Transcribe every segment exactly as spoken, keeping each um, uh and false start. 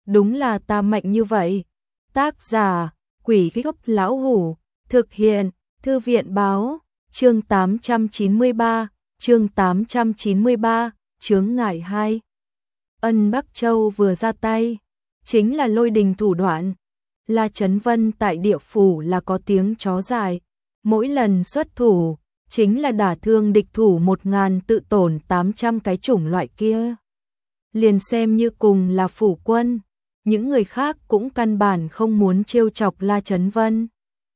đúng là ta mạnh như vậy. Tác giả, Quỷ Gốc Lão Hủ, thực hiện, Thư viện Báo, chương tám trăm chín mươi ba, chương tám trăm chín mươi ba, chướng ngại hai. Ân Bắc Châu vừa ra tay, chính là lôi đình thủ đoạn. La Chấn Vân tại địa phủ là có tiếng chó dài, mỗi lần xuất thủ, chính là đả thương địch thủ một ngàn tự tổn tám trăm cái chủng loại kia. Liền xem như cùng là phủ quân, những người khác cũng căn bản không muốn trêu chọc La Chấn Vân.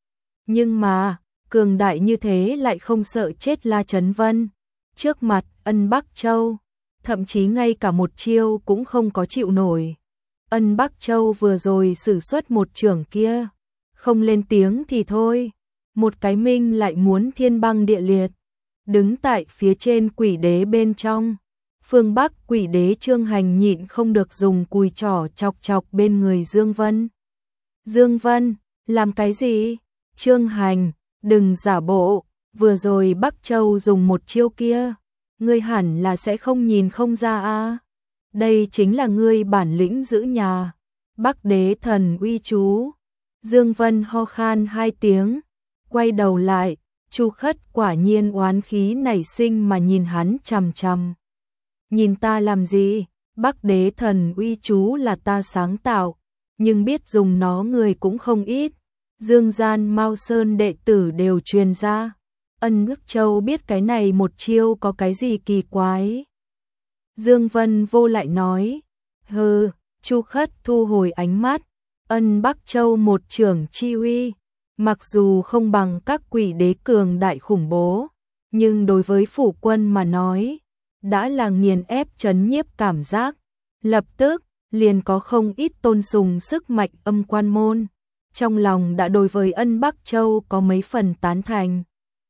Nhưng mà, cường đại như thế lại không sợ chết La Chấn Vân. Trước mặt Ân Bắc Châu, thậm chí ngay cả một chiêu cũng không có chịu nổi. Ân Bắc Châu vừa rồi sử xuất một chưởng kia, không lên tiếng thì thôi, một cái minh lại muốn thiên băng địa liệt. Đứng tại phía trên quỷ đế bên trong, phương Bắc quỷ đế Trương Hành nhịn không được dùng cùi trỏ chọc chọc bên người Dương Vân. Dương Vân, làm cái gì? Trương Hành, đừng giả bộ, vừa rồi Bắc Châu dùng một chiêu kia, ngươi hẳn là sẽ không nhìn không ra a. Đây chính là ngươi bản lĩnh giữ nhà, Bắc đế thần uy chú. Dương Vân ho khan hai tiếng, quay đầu lại, Chu Khất quả nhiên oán khí nảy sinh mà nhìn hắn chằm chằm. Nhìn ta làm gì? Bắc đế thần uy chú là ta sáng tạo, nhưng biết dùng nó người cũng không ít. Dương gian Mao Sơn đệ tử đều truyền ra. Ân Bắc Châu biết cái này một chiêu có cái gì kỳ quái. Dương Vân vô lại nói, hừ. Chu Khất thu hồi ánh mắt. Ân Bắc Châu một trưởng chi uy, mặc dù không bằng các quỷ đế cường đại khủng bố, nhưng đối với phủ quân mà nói, đã là nghiền ép chấn nhiếp cảm giác. Lập tức, liền có không ít tôn sùng sức mạnh âm quan môn, trong lòng đã đối với Ân Bắc Châu có mấy phần tán thành.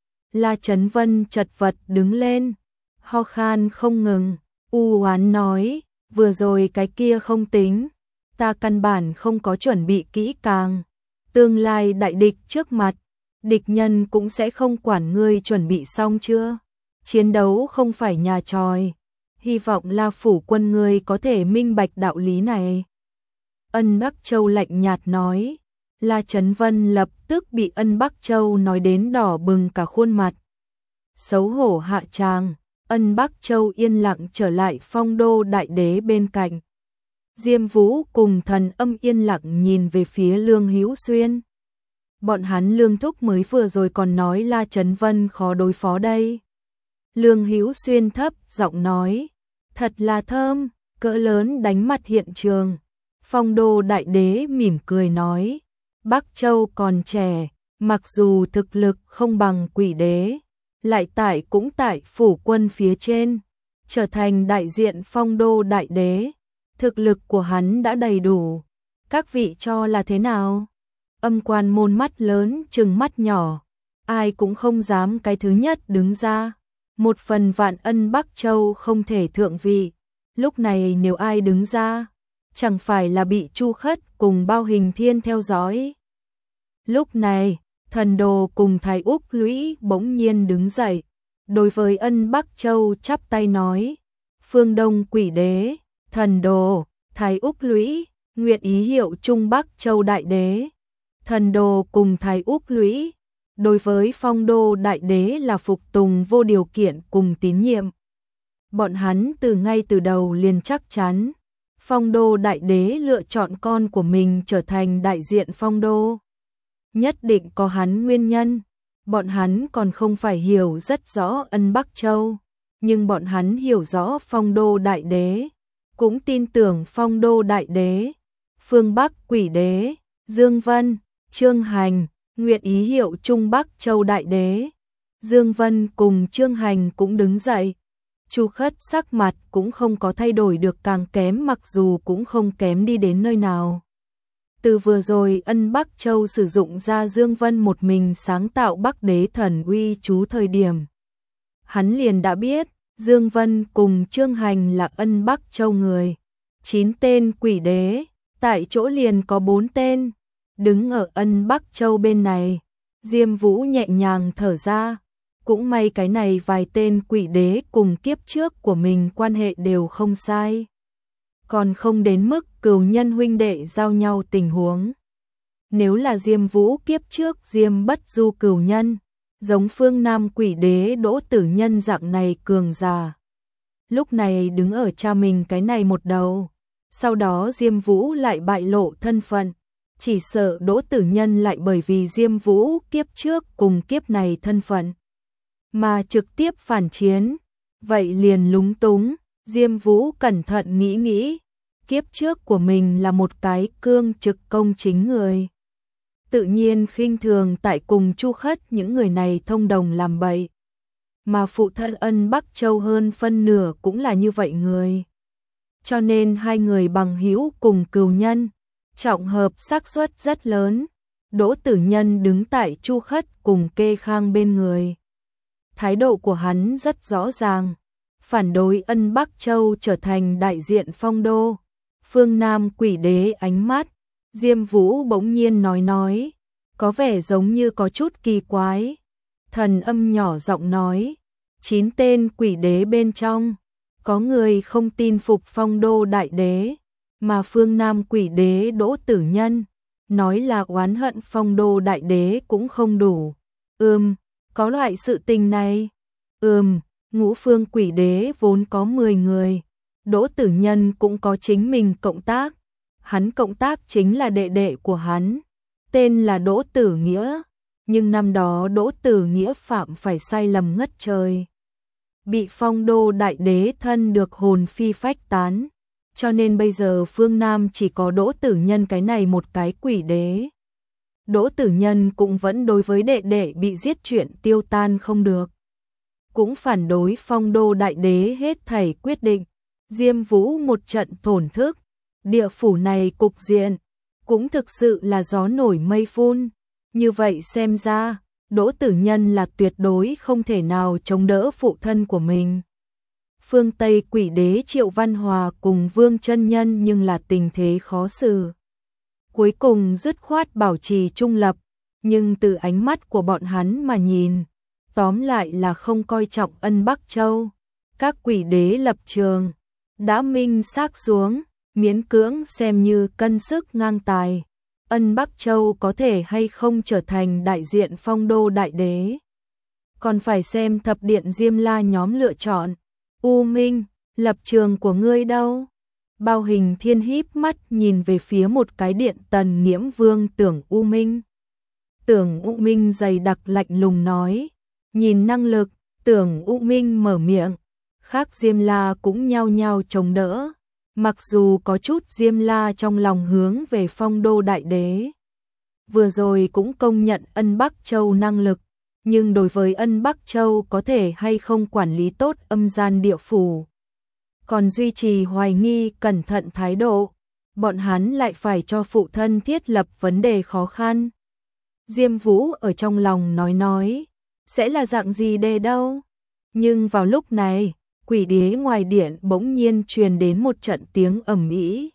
La Chấn Vân chật vật đứng lên, ho khan không ngừng, u oán nói, vừa rồi cái kia không tính, ta căn bản không có chuẩn bị kỹ càng. Tương lai đại địch trước mặt, địch nhân cũng sẽ không quản ngươi chuẩn bị xong chưa. Chiến đấu không phải nhà tròi, hy vọng La phủ quân ngươi có thể minh bạch đạo lý này. Ân Bắc Châu lạnh nhạt nói. La Chấn Vân lập tức bị Ân Bắc Châu nói đến đỏ bừng cả khuôn mặt. Xấu hổ hạ tràng, Ân Bắc Châu yên lặng trở lại Phong Đô đại đế bên cạnh. Diêm Vũ cùng Thần Âm yên lặng nhìn về phía Lương Hữu Xuyên. Bọn hắn Lương thúc mới vừa rồi còn nói La Chấn Vân khó đối phó đây. Lương Hữu Xuyên thấp giọng nói, thật là thơm, cỡ lớn đánh mặt hiện trường. Phong Đô đại đế mỉm cười nói, Bắc Châu còn trẻ, mặc dù thực lực không bằng quỷ đế, lại tại cũng tại phủ quân phía trên, trở thành đại diện Phong Đô đại đế, thực lực của hắn đã đầy đủ. Các vị cho là thế nào? Âm quan môn mắt lớn trừng mắt nhỏ, ai cũng không dám cái thứ nhất đứng ra. Một phần vạn Ân Bắc Châu không thể thượng vị, lúc này nếu ai đứng ra, chẳng phải là bị Chu Khất cùng Bao Hình Thiên theo dõi. Lúc này, Thần Đồ cùng Thái Úc Lũy bỗng nhiên đứng dậy, đối với Ân Bắc Châu chắp tay nói, Phương Đông quỷ đế, Thần Đồ, Thái Úc Lũy, nguyện ý hiệu Trung Bắc Châu đại đế. Thần Đồ cùng Thái Úc Lũy, đối với Phong Đô đại đế là phục tùng vô điều kiện cùng tín nhiệm. Bọn hắn từ ngay từ đầu liền chắc chắn, Phong Đô đại đế lựa chọn con của mình trở thành đại diện Phong Đô. Nhất định có hắn nguyên nhân, bọn hắn còn không phải hiểu rất rõ Ân Bắc Châu, nhưng bọn hắn hiểu rõ Phong Đô đại đế, cũng tin tưởng Phong Đô đại đế. Phương Bắc quỷ đế, Dương Vân, Trương Hành, nguyện ý hiệu Trung Bắc Châu đại đế. Dương Vân cùng Trương Hành cũng đứng dậy. Chu Khất sắc mặt cũng không có thay đổi được càng kém, mặc dù cũng không kém đi đến nơi nào. Từ vừa rồi Ân Bắc Châu sử dụng ra Dương Vân một mình sáng tạo Bắc đế thần uy chú thời điểm, hắn liền đã biết Dương Vân cùng Trương Hành là Ân Bắc Châu người. Chín tên quỷ đế, tại chỗ liền có bốn tên. Đứng ở Ân Bắc Châu bên này, Diêm Vũ nhẹ nhàng thở ra, cũng may cái này vài tên quỷ đế cùng kiếp trước của mình quan hệ đều không sai. còn không đến mức cừu nhân huynh đệ giao nhau tình huống. Nếu là Diêm Vũ kiếp trước Diêm Bất Du cừu nhân, giống phương Nam quỷ đế Đỗ Tử Nhân dạng này cường giả, lúc này đứng ở cha mình cái này một đầu, sau đó Diêm Vũ lại bại lộ thân phận, chỉ sợ Đỗ Tử Nhân lại bởi vì Diêm Vũ kiếp trước cùng kiếp này thân phận mà trực tiếp phản chiến, vậy liền lúng túng. Diêm Vũ cẩn thận nghĩ nghĩ, kiếp trước của mình là một cái cương trực công chính người, tự nhiên khinh thường tại cùng Chu Khất những người này thông đồng làm bậy, mà phụ thân Ân Bắc Châu hơn phân nửa cũng là như vậy người. Cho nên hai người bằng hữu cùng cừu nhân, trọng hợp xác suất rất lớn. Đỗ Tử Nhân đứng tại Chu Khất cùng Kê Khang bên người. Thái độ của hắn rất rõ ràng, phản đối Ân Bắc Châu trở thành đại diện phong đô. Phương Nam quỷ đế ánh mắt, Diêm Vũ bỗng nhiên nói nói, có vẻ giống như có chút kỳ quái. Thần âm nhỏ giọng nói, chín tên quỷ đế bên trong, có người không tin phục phong đô đại đế, mà phương Nam quỷ đế Đỗ Tử Nhân, nói là oán hận phong đô đại đế cũng không đủ. Ừm, có loại sự tình này. Ừm, ngũ phương quỷ đế vốn có mười người, Đỗ Tử Nhân cũng có chính mình cộng tác. Hắn cộng tác chính là đệ đệ của hắn, tên là Đỗ Tử Nghĩa, nhưng năm đó Đỗ Tử Nghĩa phạm phải sai lầm ngất trời, bị phong đô đại đế thân được hồn phi phách tán, cho nên bây giờ phương Nam chỉ có Đỗ Tử Nhân cái này một cái quỷ đế. Đỗ Tử Nhân cũng vẫn đối với đệ đệ bị giết chuyện tiêu tan không được, cũng phản đối phong đô đại đế hết thảy quyết định. Diêm Vũ một trận thổn thức, địa phủ này cục diện cũng thực sự là gió nổi mây phun, như vậy xem ra Đỗ Tử Nhân là tuyệt đối không thể nào chống đỡ phụ thân của mình. Phương Tây quỷ đế Triệu Văn Hòa cùng Vương Chân Nhân nhưng là tình thế khó xử, cuối cùng dứt khoát bảo trì trung lập, nhưng từ ánh mắt của bọn hắn mà nhìn, tóm lại là không coi trọng Ân Bắc Châu. Các quỷ đế lập trường đã minh xác xuống, miễn cưỡng xem như cân sức ngang tài. Ân Bắc Châu có thể hay không trở thành đại diện phong đô đại đế, còn phải xem thập điện Diêm La nhóm lựa chọn. U Minh, lập trường của ngươi đâu? Bao Hình Thiên híp mắt nhìn về phía một cái điện tần Nghiễm Vương Tưởng U Minh. Tưởng U Minh dày đặc lạnh lùng nói, nhìn năng lực, Tưởng U Minh mở miệng, khác Diêm La cũng nhao nhao chống đỡ. Mặc dù có chút Diêm La trong lòng hướng về phong đô đại đế, vừa rồi cũng công nhận Ân Bắc Châu năng lực, nhưng đối với Ân Bắc Châu có thể hay không quản lý tốt âm gian địa phủ, còn duy trì hoài nghi cẩn thận thái độ, bọn hắn lại phải cho phụ thân thiết lập vấn đề khó khăn. Diêm Vũ ở trong lòng nói nói, sẽ là dạng gì đề đâu. Nhưng vào lúc này, quỷ đế ngoài điện bỗng nhiên truyền đến một trận tiếng ầm ĩ.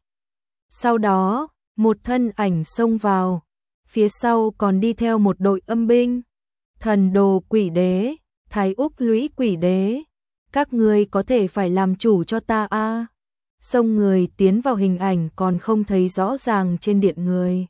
Sau đó, một thân ảnh xông vào, phía sau còn đi theo một đội âm binh. Thần đồ quỷ đế, Thái Úc Lũy quỷ đế, các ngươi có thể phải làm chủ cho ta a. À. Xông người tiến vào hình ảnh còn không thấy rõ ràng trên điện người,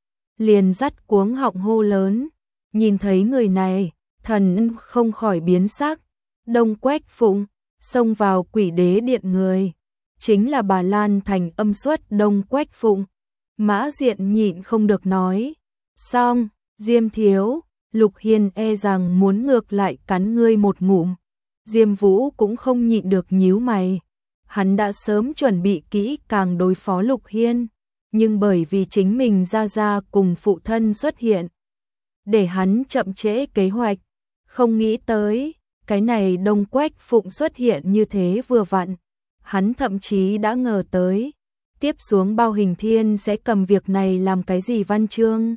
liền dắt cuống họng hô lớn. Nhìn thấy người này, thần không khỏi biến sắc. Đông Quách Phụng xông vào quỷ đế điện người, chính là Bà Lan Thành âm xuất Đông Quách Phụng. Mã Diện nhịn không được nói, xong, Diêm thiếu, Lục Hiên e rằng muốn ngược lại cắn ngươi một ngụm. Diêm Vũ cũng không nhịn được nhíu mày, hắn đã sớm chuẩn bị kỹ càng đối phó Lục Hiên, nhưng bởi vì chính mình ra ra cùng phụ thân xuất hiện, để hắn chậm trễ kế hoạch, không nghĩ tới. Cái này Đông Quách Phụng xuất hiện như thế vừa vặn, hắn thậm chí đã ngờ tới, tiếp xuống Bao Hình Thiên sẽ cầm việc này làm cái gì văn chương.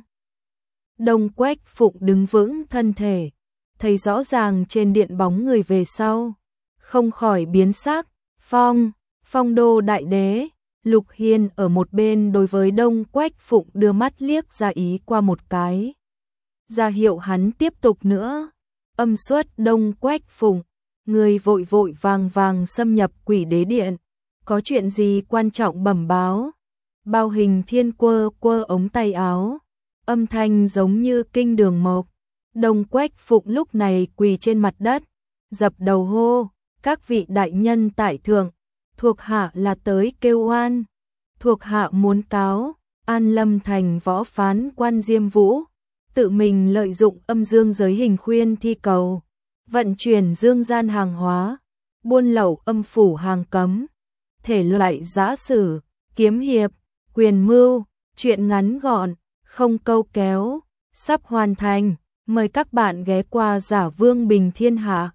Đông Quách Phụng đứng vững thân thể, thấy rõ ràng trên điện bóng người về sau, không khỏi biến sắc. Phong, phong đô đại đế, Lục Hiên ở một bên đối với Đông Quách Phụng đưa mắt liếc ra ý qua một cái, ra hiệu hắn tiếp tục nữa. Âm xuất Đông Quách Phụng, người vội vội vàng vàng xâm nhập quỷ đế điện, có chuyện gì quan trọng bẩm báo. Bao Hình Thiên quơ quơ ống tay áo, âm thanh giống như kinh đường mộc. Đông Quách Phụng lúc này quỳ trên mặt đất, dập đầu hô, các vị đại nhân tại thượng, thuộc hạ là tới kêu oan. Thuộc hạ muốn cáo An Lâm thành võ phán quan Diêm Vũ, tự mình lợi dụng âm dương giới hình khuyên thi cầu, vận chuyển dương gian hàng hóa, buôn lậu âm phủ hàng cấm, thể loại giã sử, kiếm hiệp, quyền mưu, chuyện ngắn gọn, không câu kéo, sắp hoàn thành. Mời các bạn ghé qua Giả Vương Bình Thiên Hạ.